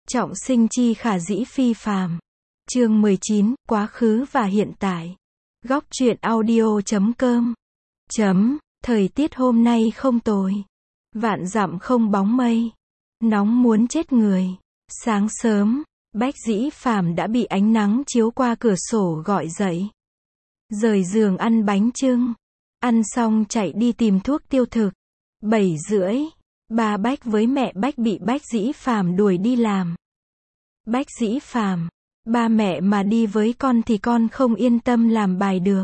Trọng sinh chi khả dĩ phi phàm. Chương 19, quá khứ và hiện tại. Góc truyện audio.com. Thời tiết hôm nay không tồi. Vạn dặm không bóng mây. Nóng muốn chết người. Sáng sớm, Bách Dĩ Phàm đã bị ánh nắng chiếu qua cửa sổ gọi dậy. Rời giường ăn bánh chưng. Ăn xong chạy đi tìm thuốc tiêu thực. 7:30, ba Bách với mẹ Bách bị Bách Dĩ Phàm đuổi đi làm. Bách Dĩ Phàm, ba mẹ mà đi với con thì con không yên tâm làm bài được.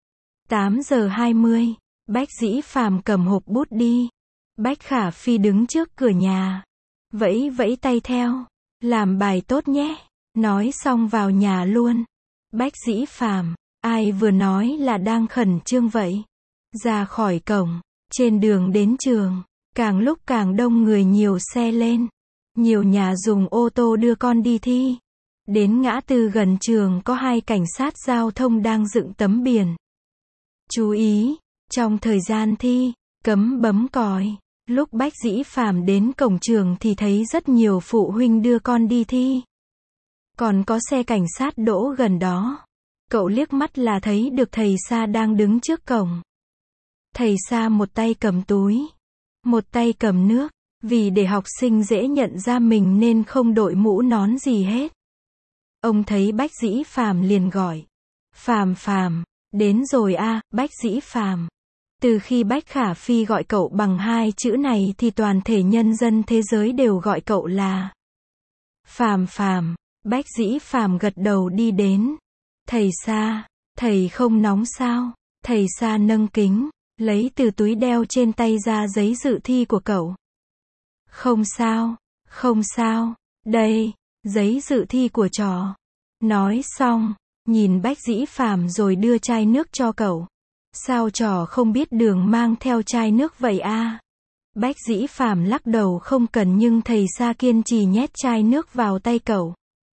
8:20, Bách Dĩ Phàm cầm hộp bút đi. Bách Khả Phi đứng trước cửa nhà. Vẫy vẫy tay theo. Làm bài tốt nhé. Nói xong vào nhà luôn. Bách Dĩ Phàm, ai vừa nói là đang khẩn trương vậy? Ra khỏi cổng, trên đường đến trường, càng lúc càng đông người, nhiều xe lên. Nhiều nhà dùng ô tô đưa con đi thi. Đến ngã tư gần trường có 2 cảnh sát giao thông đang dựng tấm biển. Chú ý, trong thời gian thi, cấm bấm còi. Lúc Bách Dĩ Phàm đến cổng trường thì thấy rất nhiều phụ huynh đưa con đi thi. Còn có xe cảnh sát đỗ gần đó. Cậu liếc mắt là thấy được thầy Sa đang đứng trước cổng. Thầy Sa một tay cầm túi, một tay cầm nước. Vì để học sinh dễ nhận ra mình nên không đội mũ nón gì hết. Ông thấy Bách Dĩ Phàm liền gọi. Phàm Phàm, đến rồi a, Bách Dĩ Phàm. Từ khi Bách Khả Phi gọi cậu bằng 2 chữ này thì toàn thể nhân dân thế giới đều gọi cậu là Phàm Phàm. Bách Dĩ Phàm gật đầu đi đến. Thầy Sa, thầy không nóng sao? Thầy Sa nâng kính, lấy từ túi đeo trên tay ra giấy dự thi của cậu. Không sao, không sao, đây, giấy dự thi của trò. Nói xong, nhìn Bách Dĩ Phàm rồi đưa chai nước cho cậu. Sao trò không biết đường mang theo chai nước vậy a? Bách Dĩ Phàm lắc đầu không cần, nhưng thầy Sa kiên trì nhét chai nước vào tay cậu.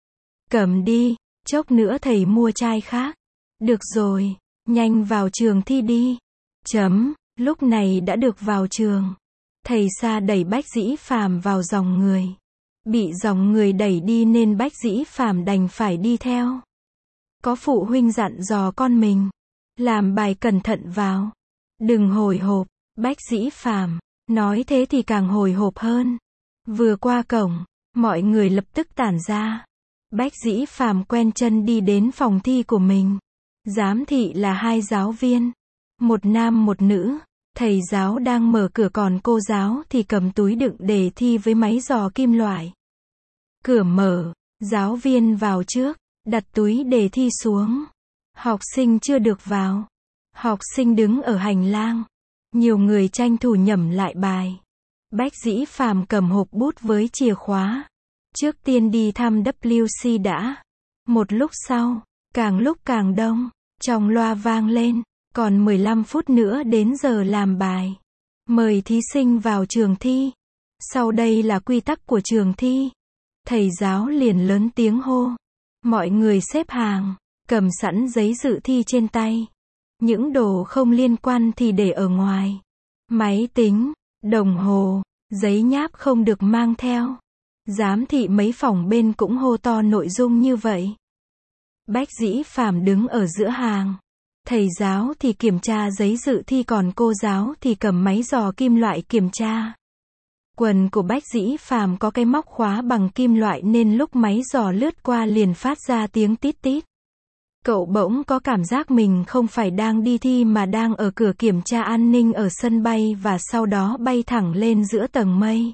Cầm đi, chốc nữa thầy mua chai khác. Được rồi, nhanh vào trường thi đi. Lúc này đã được vào trường. Thầy Sa đẩy Bách Dĩ Phàm vào dòng người. Bị dòng người đẩy đi nên Bách Dĩ Phàm đành phải đi theo. Có phụ huynh dặn dò con mình. Làm bài cẩn thận vào. Đừng hồi hộp. Bách Dĩ Phàm nói thế thì càng hồi hộp hơn. Vừa qua cổng, mọi người lập tức tản ra. Bách Dĩ Phàm quen chân đi đến phòng thi của mình. Giám thị là 2 giáo viên. Một nam một nữ. Thầy giáo đang mở cửa, còn cô giáo thì cầm túi đựng đề thi với máy dò kim loại. Cửa mở, giáo viên vào trước, đặt túi đề thi xuống. Học sinh chưa được vào. Học sinh đứng ở hành lang. Nhiều người tranh thủ nhẩm lại bài. Bách Dĩ Phàm cầm hộp bút với chìa khóa. Trước tiên đi thăm WC đã. Một lúc sau, càng lúc càng đông, trong loa vang lên. Còn 15 phút nữa đến giờ làm bài. Mời thí sinh vào trường thi. Sau đây là quy tắc của trường thi. Thầy giáo liền lớn tiếng hô. Mọi người xếp hàng, cầm sẵn giấy dự thi trên tay. Những đồ không liên quan thì để ở ngoài. Máy tính, đồng hồ, giấy nháp không được mang theo. Giám thị mấy phòng bên cũng hô to nội dung như vậy. Bách Dĩ Phàm đứng ở giữa hàng. Thầy giáo thì kiểm tra giấy dự thi, còn cô giáo thì cầm máy dò kim loại kiểm tra. Quần của Bách Dĩ Phàm có cái móc khóa bằng kim loại nên lúc máy dò lướt qua liền phát ra tiếng tít tít. Cậu bỗng có cảm giác mình không phải đang đi thi mà đang ở cửa kiểm tra an ninh ở sân bay và sau đó bay thẳng lên giữa tầng mây.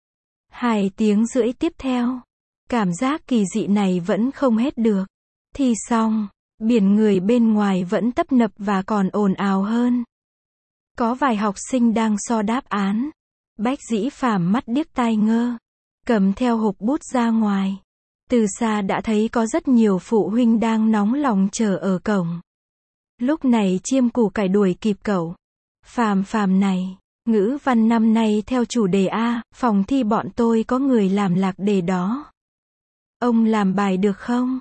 2 tiếng rưỡi tiếp theo. Cảm giác kỳ dị này vẫn không hết được. Thi xong. Biển người bên ngoài vẫn tấp nập và còn ồn ào hơn. Có vài học sinh đang so đáp án. Bách Dĩ Phàm mắt điếc tai ngơ. Cầm theo hộp bút ra ngoài. Từ xa đã thấy có rất nhiều phụ huynh đang nóng lòng chờ ở cổng. Lúc này Chiêm Củ Cải đuổi kịp cậu. Phàm Phàm này, ngữ văn năm nay theo chủ đề A, phòng thi bọn tôi có người làm lạc đề đó. Ông làm bài được không?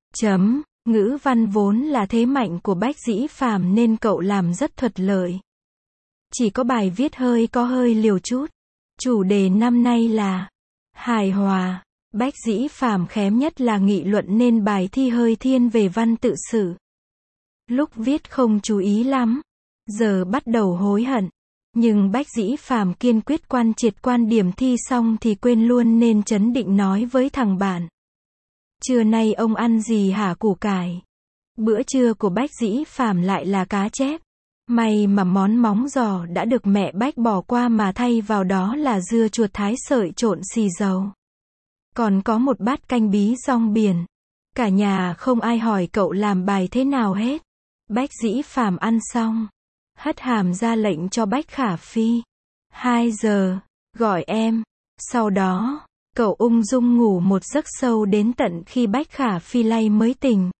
Ngữ văn vốn là thế mạnh của Bách Dĩ Phàm nên cậu làm rất thuận lợi. Chỉ có bài viết có hơi liều chút. Chủ đề năm nay là hài hòa. Bách Dĩ Phàm khém nhất là nghị luận nên bài thi hơi thiên về văn tự sự. Lúc viết không chú ý lắm, giờ bắt đầu hối hận. Nhưng Bách Dĩ Phàm kiên quyết quan triệt quan điểm thi xong thì quên luôn nên trấn định nói với thằng bạn. Trưa nay ông ăn gì hả củ cải? Bữa trưa của Bách Dĩ Phàm lại là cá chép. May mà món móng giò đã được mẹ Bách bỏ qua mà thay vào đó là dưa chuột thái sợi trộn xì dầu. Còn có một bát canh bí rong biển. Cả nhà không ai hỏi cậu làm bài thế nào hết. Bách Dĩ Phàm ăn xong, hất hàm ra lệnh cho Bách Khả Phi. 2 giờ, gọi em. Sau đó, cậu ung dung ngủ một giấc sâu đến tận khi Bách Khả Phi lay mới tỉnh.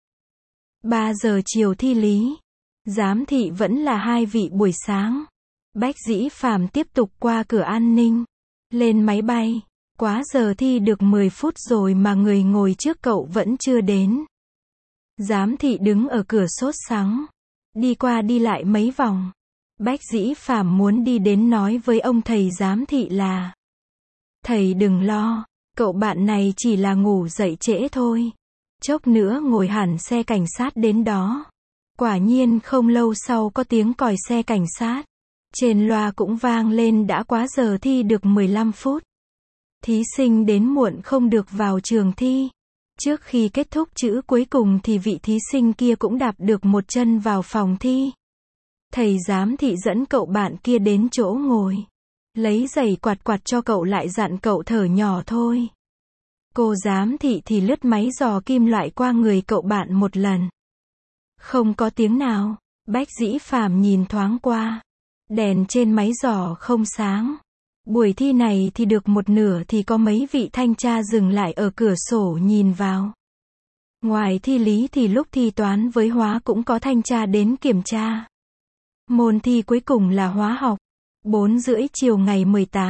3 giờ chiều thi lý. Giám thị vẫn là 2 vị buổi sáng. Bách Dĩ Phàm tiếp tục qua cửa an ninh. Lên máy bay. Quá giờ thi được 10 phút rồi mà người ngồi trước cậu vẫn chưa đến. Giám thị đứng ở cửa sốt sắng. Đi qua đi lại mấy vòng. Bách Dĩ Phàm muốn đi đến nói với ông thầy giám thị là: thầy đừng lo, cậu bạn này chỉ là ngủ dậy trễ thôi. Chốc nữa ngồi hẳn xe cảnh sát đến đó. Quả nhiên không lâu sau có tiếng còi xe cảnh sát. Trên loa cũng vang lên đã quá giờ thi được 15 phút. Thí sinh đến muộn không được vào trường thi. Trước khi kết thúc chữ cuối cùng thì vị thí sinh kia cũng đạp được một chân vào phòng thi. Thầy giám thị dẫn cậu bạn kia đến chỗ ngồi. Lấy giày quạt quạt cho cậu lại dặn cậu thở nhỏ thôi. Cô giám thị thì lướt máy dò kim loại qua người cậu bạn một lần. Không có tiếng nào. Bách Dĩ Phàm nhìn thoáng qua. Đèn trên máy dò không sáng. Buổi thi này thì được một nửa thì có mấy vị thanh tra dừng lại ở cửa sổ nhìn vào. Ngoài thi lý thì lúc thi toán với hóa cũng có thanh tra đến kiểm tra. Môn thi cuối cùng là hóa học. 4:30 chiều ngày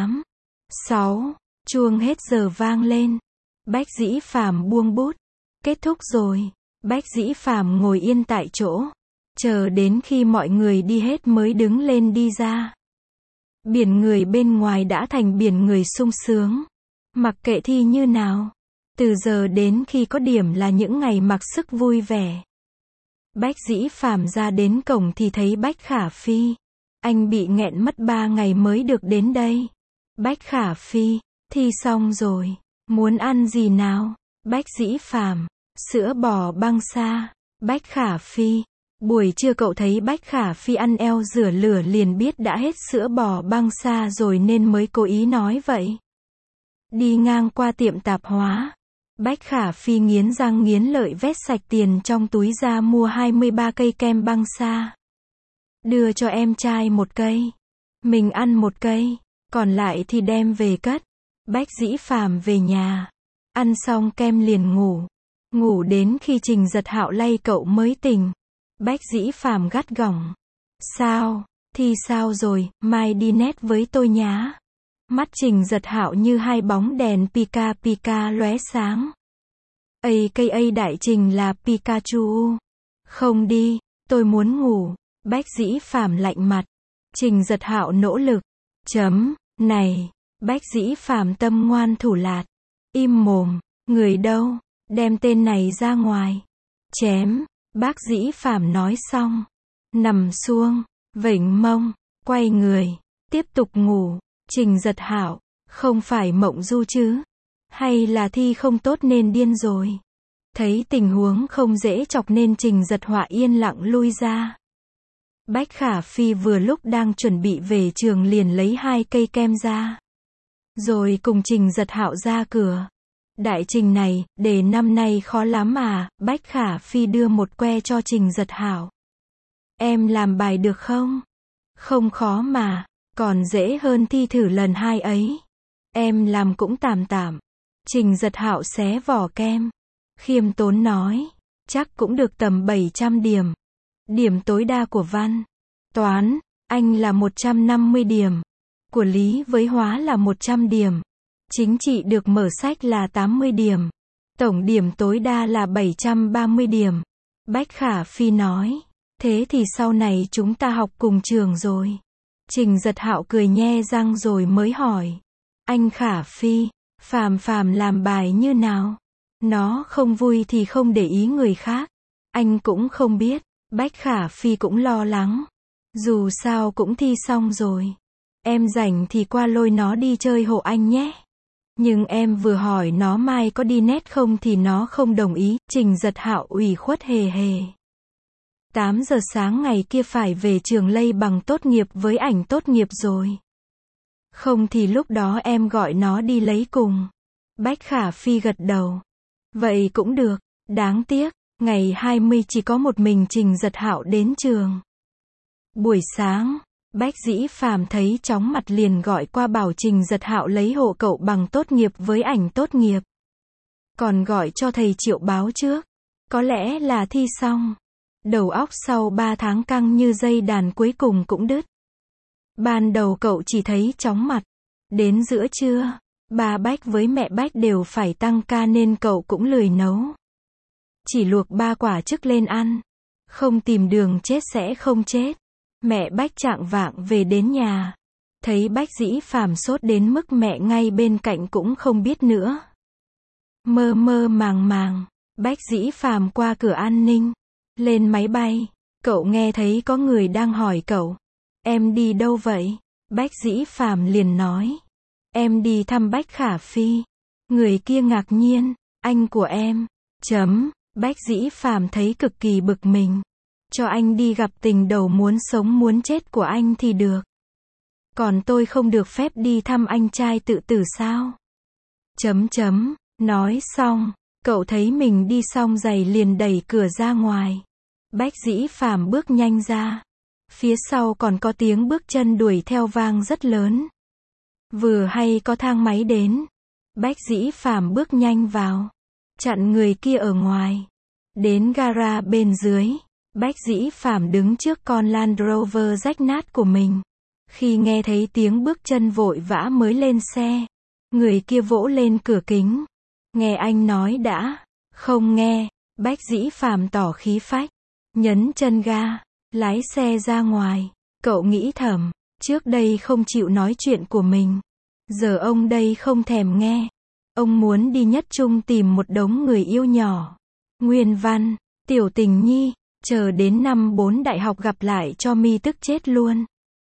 18/6, chuông hết giờ vang lên. Bách Dĩ Phàm buông bút. Kết thúc rồi. Bách Dĩ Phàm ngồi yên tại chỗ. Chờ đến khi mọi người đi hết mới đứng lên đi ra. Biển người bên ngoài đã thành biển người sung sướng. Mặc kệ thi như nào. Từ giờ đến khi có điểm là những ngày mặc sức vui vẻ. Bách Dĩ Phàm ra đến cổng thì thấy Bách Khả Phi. Anh bị nghẹn mất 3 ngày mới được đến đây. Bách Khả Phi, thi xong rồi. Muốn ăn gì nào? Bách Dĩ Phàm, sữa bò băng xa. Bách Khả Phi, buổi trưa cậu thấy Bách Khả Phi ăn eo rửa lửa liền biết đã hết sữa bò băng xa rồi nên mới cố ý nói vậy. Đi ngang qua tiệm tạp hóa. Bách Khả Phi nghiến răng nghiến lợi vét sạch tiền trong túi ra mua 23 cây kem băng xa. Đưa cho em trai 1 cây. Mình ăn 1 cây. Còn lại thì đem về cất. Bách Dĩ Phàm về nhà. Ăn xong kem liền ngủ. Ngủ đến khi Trình Giật Hạo lay cậu mới tỉnh. Bách Dĩ Phàm gắt gỏng. Sao? Thì sao rồi, mai đi nét với tôi nhá. Mắt Trình Giật Hạo như 2 bóng đèn Pika Pika lóe sáng. AKA đại Trình là Pikachu. Không đi, tôi muốn ngủ. Bách Dĩ Phàm lạnh mặt. Trình Giật Hạo nỗ lực. Này. Bách Dĩ Phàm tâm ngoan thủ lạt. Im mồm. Người đâu? Đem tên này ra ngoài. Chém. Bác Dĩ Phàm nói xong. Nằm xuông. Vểnh mông. Quay người. Tiếp tục ngủ. Trình Giật Hạo. Không phải mộng du chứ? Hay là thi không tốt nên điên rồi? Thấy tình huống không dễ chọc nên Trình Giật Họa yên lặng lui ra. Bách Khả Phi vừa lúc đang chuẩn bị về trường liền lấy 2 cây kem ra. Rồi cùng Trình Giật Hạo ra cửa. Đại Trình này, đề năm nay khó lắm à? Bách Khả Phi đưa một que cho Trình Giật Hạo. Em làm bài được không? Không khó mà, còn dễ hơn thi thử lần 2 ấy. Em làm cũng tạm tạm. Trình Giật Hạo xé vỏ kem. Khiêm tốn nói, chắc cũng được tầm 700 điểm. Điểm tối đa của văn, toán, Anh là 150 điểm. Của lý với hóa là 100 điểm. Chính trị được mở sách là 80 điểm. Tổng điểm tối đa là 730 điểm. Bách Khả Phi nói, thế thì sau này chúng ta học cùng trường rồi. Trình Giật Hạo cười nhe răng rồi mới hỏi, anh Khả Phi, Phàm phàm làm bài như nào? Nó không vui thì không để ý người khác. Anh cũng không biết. Bách Khả Phi cũng lo lắng. Dù sao cũng thi xong rồi. Em rảnh thì qua lôi nó đi chơi hộ anh nhé. Nhưng em vừa hỏi nó mai có đi net không thì nó không đồng ý. Trình Giật Hạo ủy khuất hề hề. 8 giờ sáng ngày kia phải về trường lây bằng tốt nghiệp với ảnh tốt nghiệp rồi. Không thì lúc đó em gọi nó đi lấy cùng. Bách Khả Phi gật đầu. Vậy cũng được. Đáng tiếc, ngày 20 chỉ có một mình Trình Giật Hạo đến trường. Buổi sáng, Bách Dĩ Phàm thấy chóng mặt liền gọi qua bảo Trình Giật Hạo lấy hộ cậu bằng tốt nghiệp với ảnh tốt nghiệp. Còn gọi cho thầy Triệu báo trước. Có lẽ là thi xong. Đầu óc sau 3 tháng căng như dây đàn cuối cùng cũng đứt. Ban đầu cậu chỉ thấy chóng mặt. Đến giữa trưa, ba Bách với mẹ Bách đều phải tăng ca nên cậu cũng lười nấu. Chỉ luộc 3 quả trứng lên ăn. Không tìm đường chết sẽ không chết. Mẹ Bách chạng vạng về đến nhà. Thấy Bách Dĩ Phàm sốt đến mức mẹ ngay bên cạnh cũng không biết nữa. Mơ mơ màng màng, Bách Dĩ Phàm qua cửa an ninh. Lên máy bay, cậu nghe thấy có người đang hỏi cậu. Em đi đâu vậy? Bách Dĩ Phàm liền nói. Em đi thăm Bách Khả Phi. Người kia ngạc nhiên. Anh của em. Bách Dĩ Phàm thấy cực kỳ bực mình. Cho anh đi gặp tình đầu muốn sống muốn chết của anh thì được. Còn tôi không được phép đi thăm anh trai tự tử sao? Nói xong, cậu thấy mình đi xong giày liền đẩy cửa ra ngoài. Bách Dĩ Phàm bước nhanh ra. Phía sau còn có tiếng bước chân đuổi theo vang rất lớn. Vừa hay có thang máy đến. Bách Dĩ Phàm bước nhanh vào. Chặn người kia ở ngoài. Đến gara bên dưới. Bách Dĩ Phàm đứng trước con Land Rover rách nát của mình. Khi nghe thấy tiếng bước chân vội vã mới lên xe. Người kia vỗ lên cửa kính. Nghe anh nói đã. Không nghe. Bách Dĩ Phàm tỏ khí phách. Nhấn chân ga. Lái xe ra ngoài. Cậu nghĩ thầm. Trước đây không chịu nói chuyện của mình. Giờ ông đây không thèm nghe. Ông muốn đi Nhất Trung tìm một đống người yêu nhỏ. Nguyên Văn, Tiểu Tình Nhi. Chờ đến năm 4 đại học gặp lại cho mi tức chết luôn.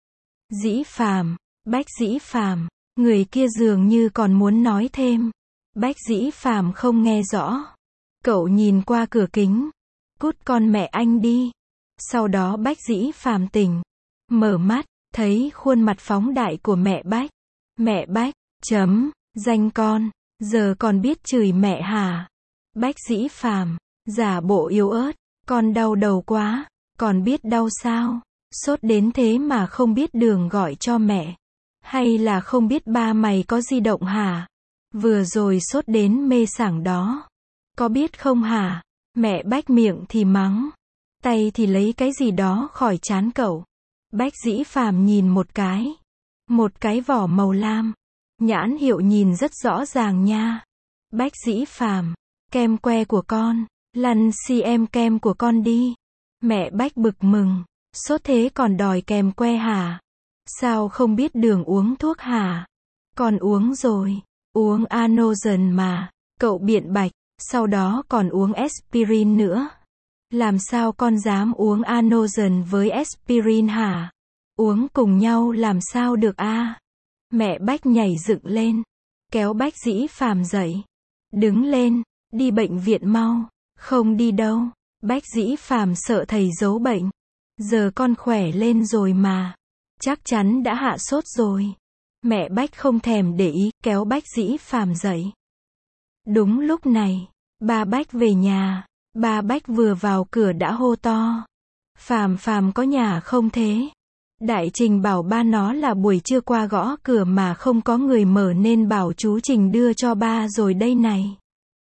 Dĩ Phàm, Bách Dĩ Phàm. Người kia dường như còn muốn nói thêm. Bách Dĩ Phàm không nghe rõ. Cậu nhìn qua cửa kính. Cút con mẹ anh đi. Sau đó Bách Dĩ Phàm tỉnh. Mở mắt, thấy khuôn mặt phóng đại của mẹ Bách. Mẹ Bách, danh con, giờ còn biết chửi mẹ hả? Bách Dĩ Phàm, giả bộ yếu ớt. Con đau đầu quá. Còn biết đau sao? Sốt đến thế mà không biết đường gọi cho mẹ. Hay là không biết ba mày có di động hả? Vừa rồi sốt đến mê sảng đó. Có biết không hả? Mẹ Bách miệng thì mắng. Tay thì lấy cái gì đó khỏi trán cậu. Bách Dĩ Phàm nhìn một cái. Một cái vỏ màu lam. Nhãn hiệu nhìn rất rõ ràng nha. Bách Dĩ Phàm, kem que của con. Lăn xem kem của con đi. Mẹ Bách bực mừng. Sốt thế còn đòi kem que hả? Sao không biết đường uống thuốc hả? Con uống rồi. Uống Anogen mà. Cậu biện bạch. Sau đó còn uống aspirin nữa. Làm sao con dám uống Anogen với aspirin hả? Uống cùng nhau làm sao được a? Mẹ Bách nhảy dựng lên. Kéo Bách Dĩ Phàm dậy. Đứng lên. Đi bệnh viện mau. Không đi đâu. Bách Dĩ Phàm sợ thầy giấu bệnh. Giờ con khỏe lên rồi mà. Chắc chắn đã hạ sốt rồi. Mẹ Bách không thèm để ý, kéo Bách Dĩ Phàm dậy. Đúng lúc này, ba Bách về nhà. Ba Bách vừa vào cửa đã hô to. Phàm Phàm có nhà không thế? Đại Trình bảo ba nó là buổi trưa qua gõ cửa mà không có người mở nên bảo chú Trình đưa cho ba rồi đây này.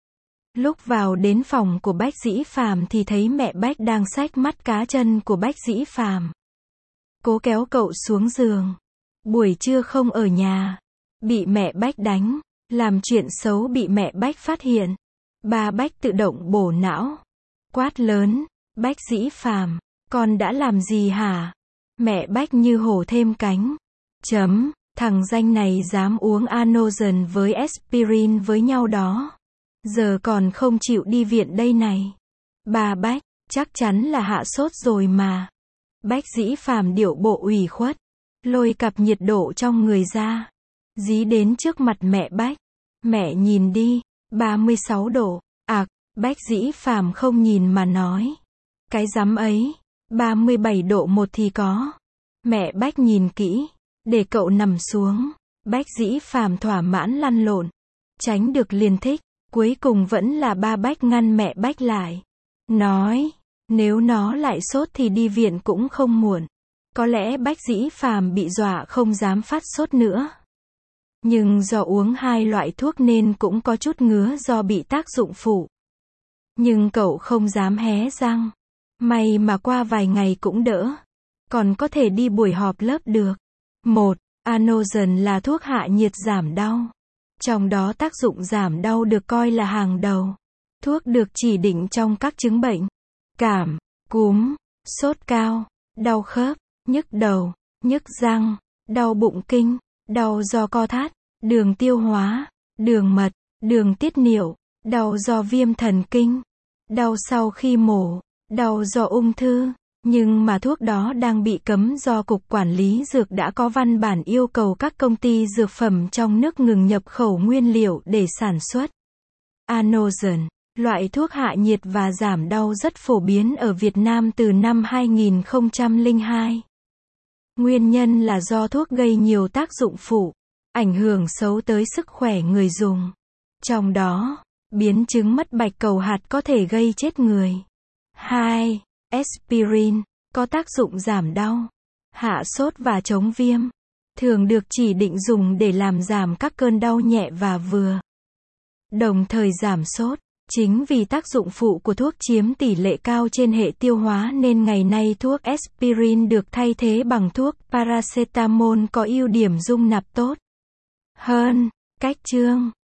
Lúc vào đến phòng của Bách Dĩ Phàm thì thấy mẹ Bách đang xách mắt cá chân của Bách Dĩ Phàm. Cố kéo cậu xuống giường. Buổi trưa không ở nhà. Bị mẹ Bách đánh. Làm chuyện xấu bị mẹ Bách phát hiện. Ba Bách tự động bổ não. Quát lớn. Bách Dĩ Phàm, con đã làm gì hả? Mẹ Bách như hổ thêm cánh. Thằng danh này dám uống Anogen với aspirin với nhau đó. Giờ còn không chịu đi viện đây này. Bà Bách, chắc chắn là hạ sốt rồi mà. Bách Dĩ Phàm điệu bộ ủy khuất, lôi cặp nhiệt độ trong người ra, dí đến trước mặt mẹ Bách. Mẹ nhìn đi, 36 độ. Bách Dĩ Phàm không nhìn mà nói. Cái rắm ấy, 37 độ 1 thì có. Mẹ Bách nhìn kỹ, để cậu nằm xuống. Bách Dĩ Phàm thỏa mãn lăn lộn, tránh được liền thích. Cuối cùng vẫn là ba Bách ngăn mẹ Bách lại. Nói, nếu nó lại sốt thì đi viện cũng không muộn. Có lẽ Bách Dĩ Phàm bị dọa không dám phát sốt nữa. Nhưng do uống 2 loại thuốc nên cũng có chút ngứa do bị tác dụng phụ. Nhưng cậu không dám hé răng. May mà qua vài ngày cũng đỡ. Còn có thể đi buổi họp lớp được. 1. Anogen là thuốc hạ nhiệt giảm đau. Trong đó tác dụng giảm đau được coi là hàng đầu. Thuốc được chỉ định trong các chứng bệnh cảm, cúm, sốt cao, đau khớp, nhức đầu, nhức răng, đau bụng kinh, đau do co thắt, đường tiêu hóa, đường mật, đường tiết niệu, đau do viêm thần kinh, đau sau khi mổ, đau do ung thư. Nhưng mà thuốc đó đang bị cấm do Cục Quản lý Dược đã có văn bản yêu cầu các công ty dược phẩm trong nước ngừng nhập khẩu nguyên liệu để sản xuất. Anogen, loại thuốc hạ nhiệt và giảm đau rất phổ biến ở Việt Nam từ năm 2002. Nguyên nhân là do thuốc gây nhiều tác dụng phụ, ảnh hưởng xấu tới sức khỏe người dùng. Trong đó, biến chứng mất bạch cầu hạt có thể gây chết người. 2. Aspirin, có tác dụng giảm đau, hạ sốt và chống viêm. Thường được chỉ định dùng để làm giảm các cơn đau nhẹ và vừa. Đồng thời giảm sốt. Chính vì tác dụng phụ của thuốc chiếm tỷ lệ cao trên hệ tiêu hóa nên ngày nay thuốc aspirin được thay thế bằng thuốc paracetamol có ưu điểm dung nạp tốt hơn. Cách chương